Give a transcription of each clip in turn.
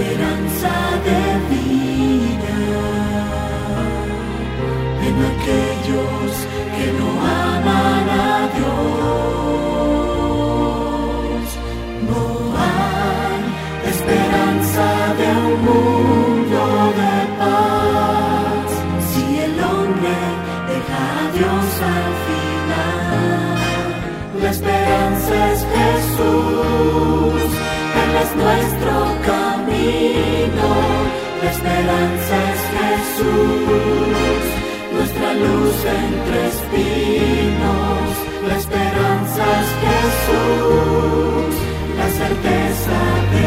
esperanza de vida en aquellos que no aman a Dios. No hay esperanza de un mundo de paz si el hombre deja a Dios al final. La esperanza es Jesús, Él es nuestro camino. La esperanza es Jesús, nuestra luz entre espinos. La esperanza es Jesús, la certeza de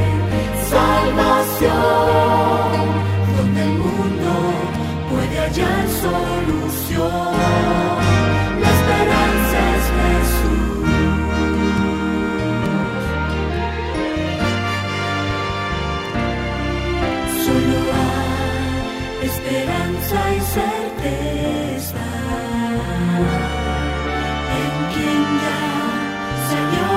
salvación, donde el mundo puede hallar solución. La esperanza es Jesús. Solo hay esperanza y certeza en quien ya salió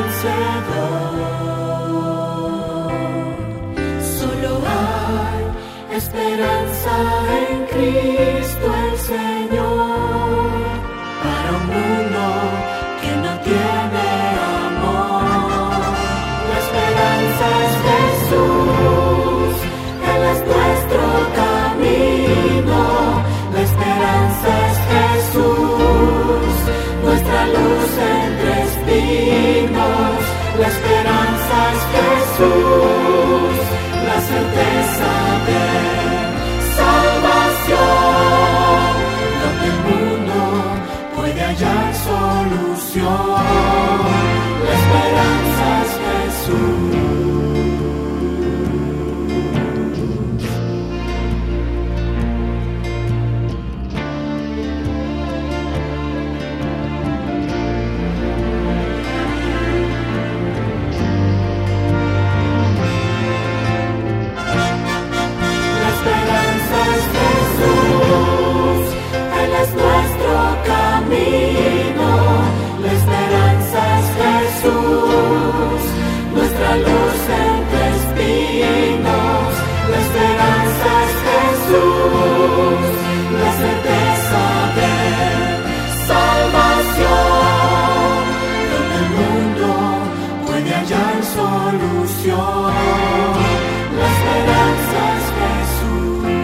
vencedor. Solo hay esperanza en Cristo el Señor, para un mundo que no tiene amor. La esperanza es Jesús, Él es nuestro camino. La esperanza es Jesús, nuestra luz entre espinos. La esperanza es Jesús, la certeza de salvación, donde el mundo puede hallar solución. La esperanza es Jesús.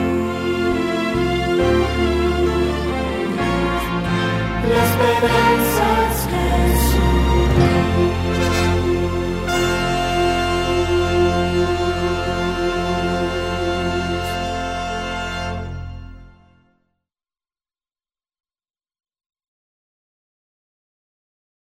La esperanza